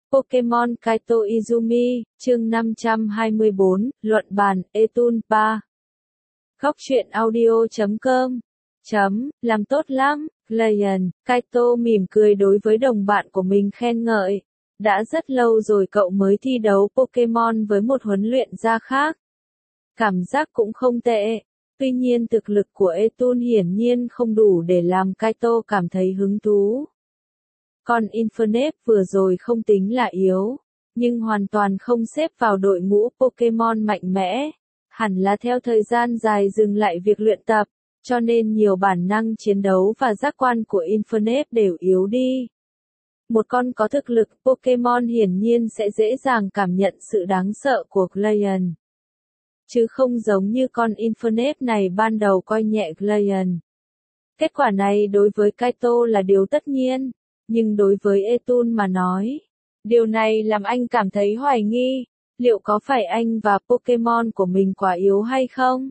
Pokemon Kaito Izumi, chương 524, luận bàn, Etun 3. Góc truyện audio.com. Làm tốt lắm, Lion. Kaito mỉm cười đối với đồng bạn của mình khen ngợi. Đã rất lâu rồi cậu mới thi đấu Pokemon với một huấn luyện gia khác. Cảm giác cũng không tệ. Tuy nhiên thực lực của Etun hiển nhiên không đủ để làm Kaito cảm thấy hứng thú. Con Infernape vừa rồi không tính là yếu, nhưng hoàn toàn không xếp vào đội ngũ Pokemon mạnh mẽ. Hẳn là theo thời gian dài dừng lại việc luyện tập, cho nên nhiều bản năng chiến đấu và giác quan của Infernape đều yếu đi. Một con có thực lực Pokemon hiển nhiên sẽ dễ dàng cảm nhận sự đáng sợ của Glaceon. Chứ không giống như con Infernape này ban đầu coi nhẹ Glaceon. Kết quả này đối với Kaito là điều tất nhiên. Nhưng đối với Etun mà nói, điều này làm anh cảm thấy hoài nghi, liệu có phải anh và Pokemon của mình quá yếu hay không?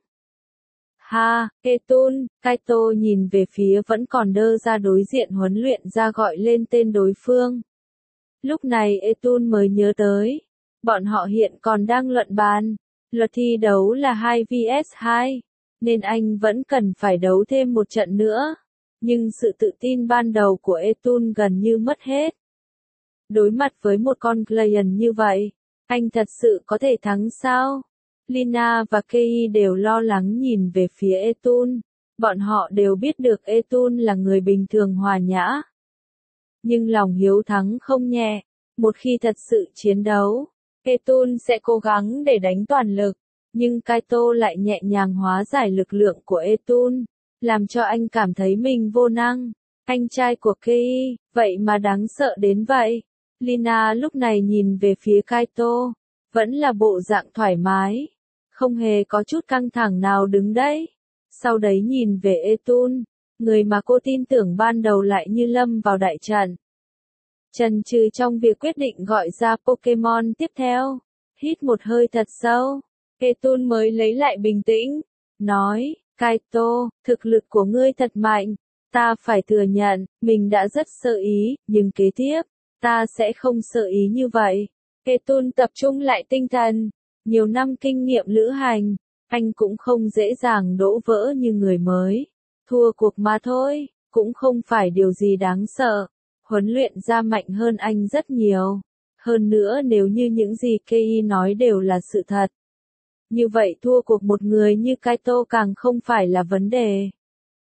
Ha, Etun, Kaito nhìn về phía vẫn còn đơ ra đối diện huấn luyện ra gọi lên tên đối phương. Lúc này Etun mới nhớ tới, bọn họ hiện còn đang luận bàn, luật thi đấu là 2 vs 2, nên anh vẫn cần phải đấu thêm một trận nữa. Nhưng sự tự tin ban đầu của Etun gần như mất hết. Đối mặt với một con Glaceon như vậy, anh thật sự có thể thắng sao? Lina và Kei đều lo lắng nhìn về phía Etun. Bọn họ đều biết được Etun là người bình thường hòa nhã. Nhưng lòng hiếu thắng không nhẹ. Một khi thật sự chiến đấu, Etun sẽ cố gắng để đánh toàn lực. Nhưng Kaito lại nhẹ nhàng hóa giải lực lượng của Etun, làm cho anh cảm thấy mình vô năng. Anh trai của Kei, vậy mà đáng sợ đến vậy. Lina lúc này nhìn về phía Kaito, vẫn là bộ dạng thoải mái, không hề có chút căng thẳng nào đứng đấy. Sau đấy nhìn về Etun, người mà cô tin tưởng ban đầu lại như lâm vào đại trận. Chần chừ trong việc quyết định gọi ra Pokemon tiếp theo, hít một hơi thật sâu, Etun mới lấy lại bình tĩnh, nói, Kaito, thực lực của ngươi thật mạnh, ta phải thừa nhận, mình đã rất sơ ý, nhưng kế tiếp, ta sẽ không sơ ý như vậy. Etun tập trung lại tinh thần, nhiều năm kinh nghiệm lữ hành, anh cũng không dễ dàng đổ vỡ như người mới. Thua cuộc mà thôi, cũng không phải điều gì đáng sợ. Huấn luyện ra mạnh hơn anh rất nhiều. Hơn nữa nếu như những gì Kei nói đều là sự thật. Như vậy thua cuộc một người như Kaito càng không phải là vấn đề.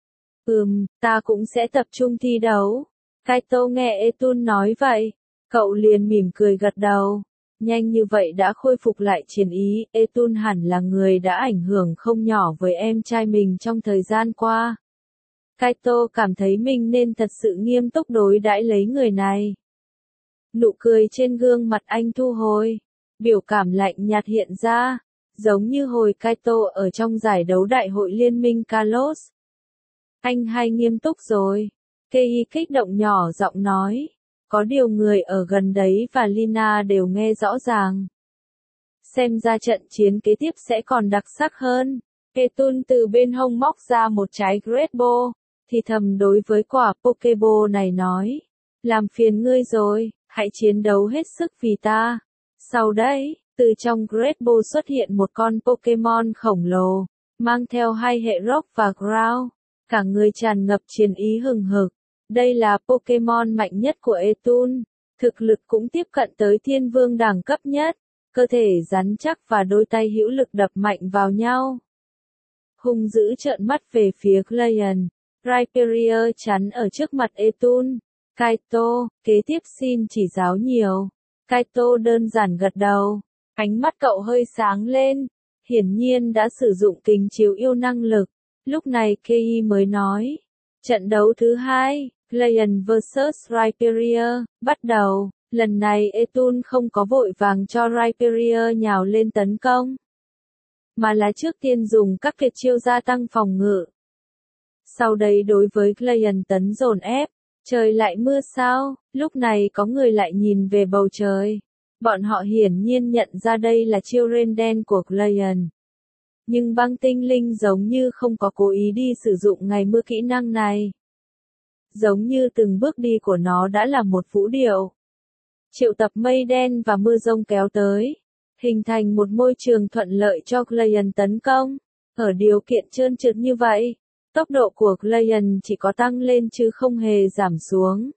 Ta cũng sẽ tập trung thi đấu. Kaito nghe Etun nói vậy, cậu liền mỉm cười gật đầu. Nhanh như vậy đã khôi phục lại chiến ý, Etun hẳn là người đã ảnh hưởng không nhỏ với em trai mình trong thời gian qua. Kaito cảm thấy mình nên thật sự nghiêm túc đối đãi lấy người này. Nụ cười trên gương mặt anh thu hồi, biểu cảm lạnh nhạt hiện ra. Giống như hồi Kaito ở trong giải đấu đại hội liên minh Kalos. Anh hay nghiêm túc rồi. Kei kích động nhỏ giọng nói. Có điều người ở gần đấy và Lina đều nghe rõ ràng. Xem ra trận chiến kế tiếp sẽ còn đặc sắc hơn. Etun từ bên hông móc ra một trái Great Ball, thì thầm đối với quả Pokeball này nói. Làm phiền ngươi rồi, hãy chiến đấu hết sức vì ta. Sau đấy, từ trong Great Ball xuất hiện một con Pokemon khổng lồ, mang theo hai hệ Rock và Ground, cả người tràn ngập chiến ý hừng hực. Đây là Pokemon mạnh nhất của Etun, thực lực cũng tiếp cận tới thiên vương đẳng cấp nhất, cơ thể rắn chắc và đôi tay hữu lực đập mạnh vào nhau. Hung dữ trợn mắt về phía Glaceon, Rhyperior chắn ở trước mặt Etun. Kaito, kế tiếp xin chỉ giáo nhiều. Kaito đơn giản gật đầu. Ánh mắt cậu hơi sáng lên, hiển nhiên đã sử dụng kính chiếu yêu năng lực. Lúc này Kei mới nói, trận đấu thứ 2, Glaceon vs Rhyperior, bắt đầu. Lần này Etun không có vội vàng cho Rhyperior nhào lên tấn công, mà là trước tiên dùng các tuyệt chiêu gia tăng phòng ngự. Sau đấy đối với Glaceon tấn dồn ép, trời lại mưa sao, lúc này có người lại nhìn về bầu trời. Bọn họ hiển nhiên nhận ra đây là chiêu rain đen của Glaceon. Nhưng băng tinh linh giống như không có cố ý đi sử dụng ngày mưa kỹ năng này. Giống như từng bước đi của nó đã là một vũ điệu. triệu tập mây đen và mưa rông kéo tới, hình thành một môi trường thuận lợi cho Giant tấn công. Ở điều kiện trơn trượt như vậy, tốc độ của Giant chỉ có tăng lên chứ không hề giảm xuống.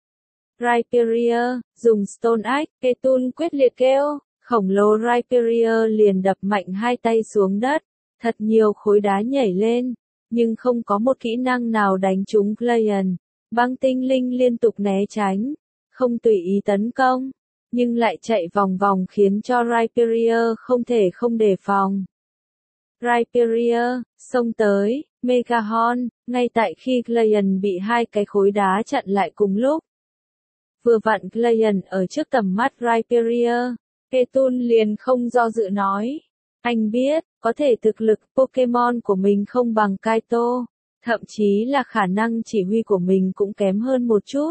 Rhyperior, dùng Stone Axe, Ketun quyết liệt kêu, khổng lồ Rhyperior liền đập mạnh hai tay xuống đất, thật nhiều khối đá nhảy lên, nhưng không có một kỹ năng nào đánh trúng Giant. Băng tinh linh liên tục né tránh, không tùy ý tấn công, nhưng lại chạy vòng vòng khiến cho Rhyperior không thể không đề phòng. Rhyperior, xông tới, Megahorn, ngay tại khi Giant bị hai cái khối đá chặn lại cùng lúc. Vừa vặn Giant ở trước tầm mắt Rhyperior, Ketun liền không do dự nói. Anh biết, có thể thực lực Pokemon của mình không bằng Kaito, thậm chí là khả năng chỉ huy của mình cũng kém hơn một chút.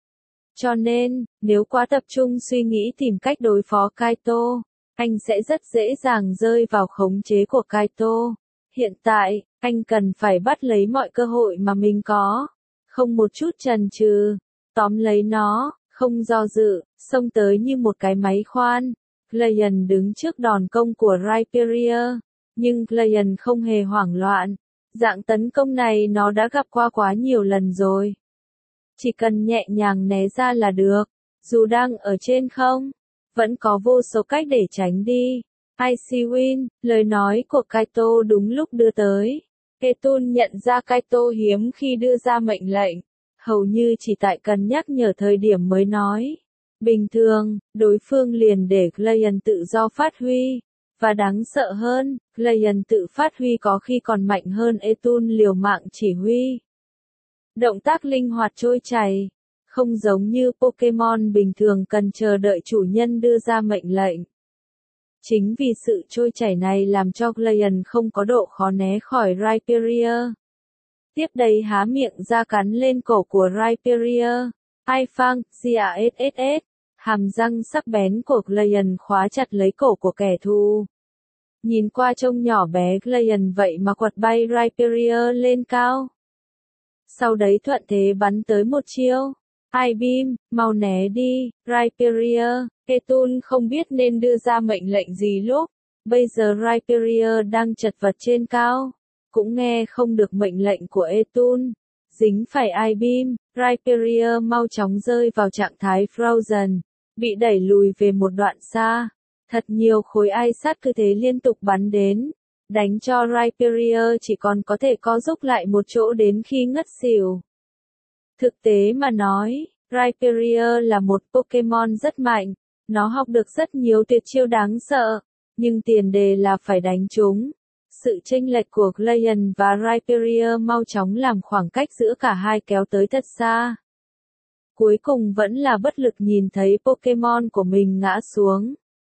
Cho nên, nếu quá tập trung suy nghĩ tìm cách đối phó Kaito, anh sẽ rất dễ dàng rơi vào khống chế của Kaito. Hiện tại, anh cần phải bắt lấy mọi cơ hội mà mình có, không một chút chần chừ, tóm lấy nó, không do dự, xông tới như một cái máy khoan. Giant đứng trước đòn công của Rhyperior, nhưng Giant không hề hoảng loạn. Dạng tấn công này nó đã gặp qua quá nhiều lần rồi. Chỉ cần nhẹ nhàng né ra là được, dù đang ở trên không, vẫn có vô số cách để tránh đi. Icy Wind, lời nói của Kaito đúng lúc đưa tới. Ketun nhận ra Kaito hiếm khi đưa ra mệnh lệnh, hầu như chỉ tại cần nhắc nhở thời điểm mới nói. Bình thường, đối phương liền để Giant tự do phát huy. Và đáng sợ hơn, Giant tự phát huy có khi còn mạnh hơn Etun liều mạng chỉ huy. Động tác linh hoạt trôi chảy, không giống như Pokemon bình thường cần chờ đợi chủ nhân đưa ra mệnh lệnh. Chính vì sự trôi chảy này làm cho Giant không có độ khó né khỏi Rhyperior. Tiếp đây há miệng ra cắn lên cổ của Rhyperior. Aifang, GASSS, hàm răng sắc bén của Giant khóa chặt lấy cổ của kẻ thù. Nhìn qua trông nhỏ bé Giant vậy mà quật bay Rhyperior lên cao. Sau đấy thuận thế bắn tới một chiêu. I-beam, mau né đi, Rhyperior. Ketun không biết nên đưa ra mệnh lệnh gì lúc. Bây giờ Rhyperior đang chật vật trên cao. Cũng nghe không được mệnh lệnh của Etun. Dính phải I-beam, Rhyperior mau chóng rơi vào trạng thái Frozen. Bị đẩy lùi về một đoạn xa. Thật nhiều khối ice sắt cứ thế liên tục bắn đến. Đánh cho Rhyperior chỉ còn có thể co rúm lại một chỗ đến khi ngất xỉu. Thực tế mà nói, Rhyperior là một Pokemon rất mạnh. Nó học được rất nhiều tuyệt chiêu đáng sợ. Nhưng tiền đề là phải đánh chúng. Sự chênh lệch của Giant và Rhyperior mau chóng làm khoảng cách giữa cả hai kéo tới thật xa. Cuối cùng vẫn là bất lực nhìn thấy Pokemon của mình ngã xuống.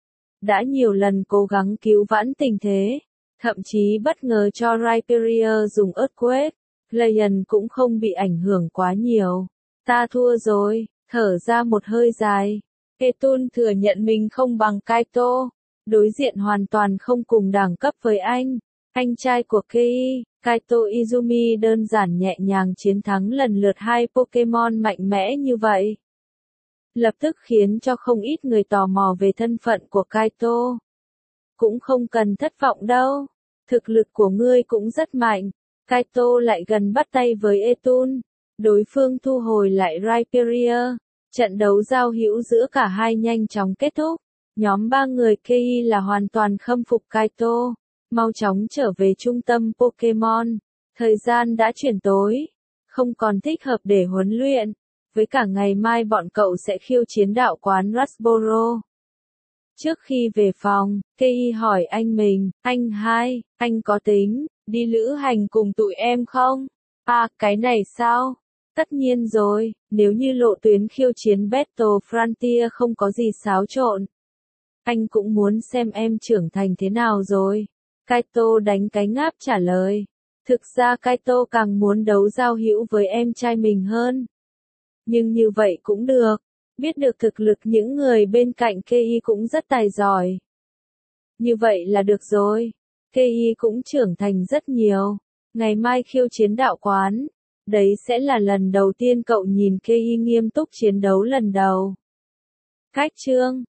Đã nhiều lần cố gắng cứu vãn tình thế, thậm chí bất ngờ cho Rhyperior dùng Earthquake, Giant cũng không bị ảnh hưởng quá nhiều. Ta thua rồi, thở ra một hơi dài. Ketun thừa nhận mình không bằng Kaito, đối diện hoàn toàn không cùng đẳng cấp với anh trai của Kei. Kaito Izumi đơn giản nhẹ nhàng chiến thắng lần lượt hai Pokemon mạnh mẽ như vậy. Lập tức khiến cho không ít người tò mò về thân phận của Kaito. Cũng không cần thất vọng đâu. Thực lực của ngươi cũng rất mạnh. Kaito lại gần bắt tay với Etun. Đối phương thu hồi lại Rhyperior. Trận đấu giao hữu giữa cả hai nhanh chóng kết thúc. Nhóm ba người Kei là hoàn toàn khâm phục Kaito. Mau chóng trở về trung tâm Pokemon. Thời gian đã chuyển tối. Không còn thích hợp để huấn luyện. Với cả ngày mai bọn cậu sẽ khiêu chiến đạo quán Rustboro. Trước khi về phòng, Kei hỏi anh mình, anh có tính đi lữ hành cùng tụi em không? À, cái này sao? Tất nhiên rồi, nếu như lộ tuyến khiêu chiến Battle Frontier không có gì xáo trộn. Anh cũng muốn xem em trưởng thành thế nào rồi. Kaito đánh cái ngáp trả lời. Thực ra Kaito càng muốn đấu giao hữu với em trai mình hơn. Nhưng như vậy cũng được. Biết được thực lực những người bên cạnh Kei cũng rất tài giỏi. Như vậy là được rồi. Kei cũng trưởng thành rất nhiều. Ngày mai khiêu chiến đạo quán. Đấy sẽ là lần đầu tiên cậu nhìn Kei nghiêm túc chiến đấu lần đầu. Cách chương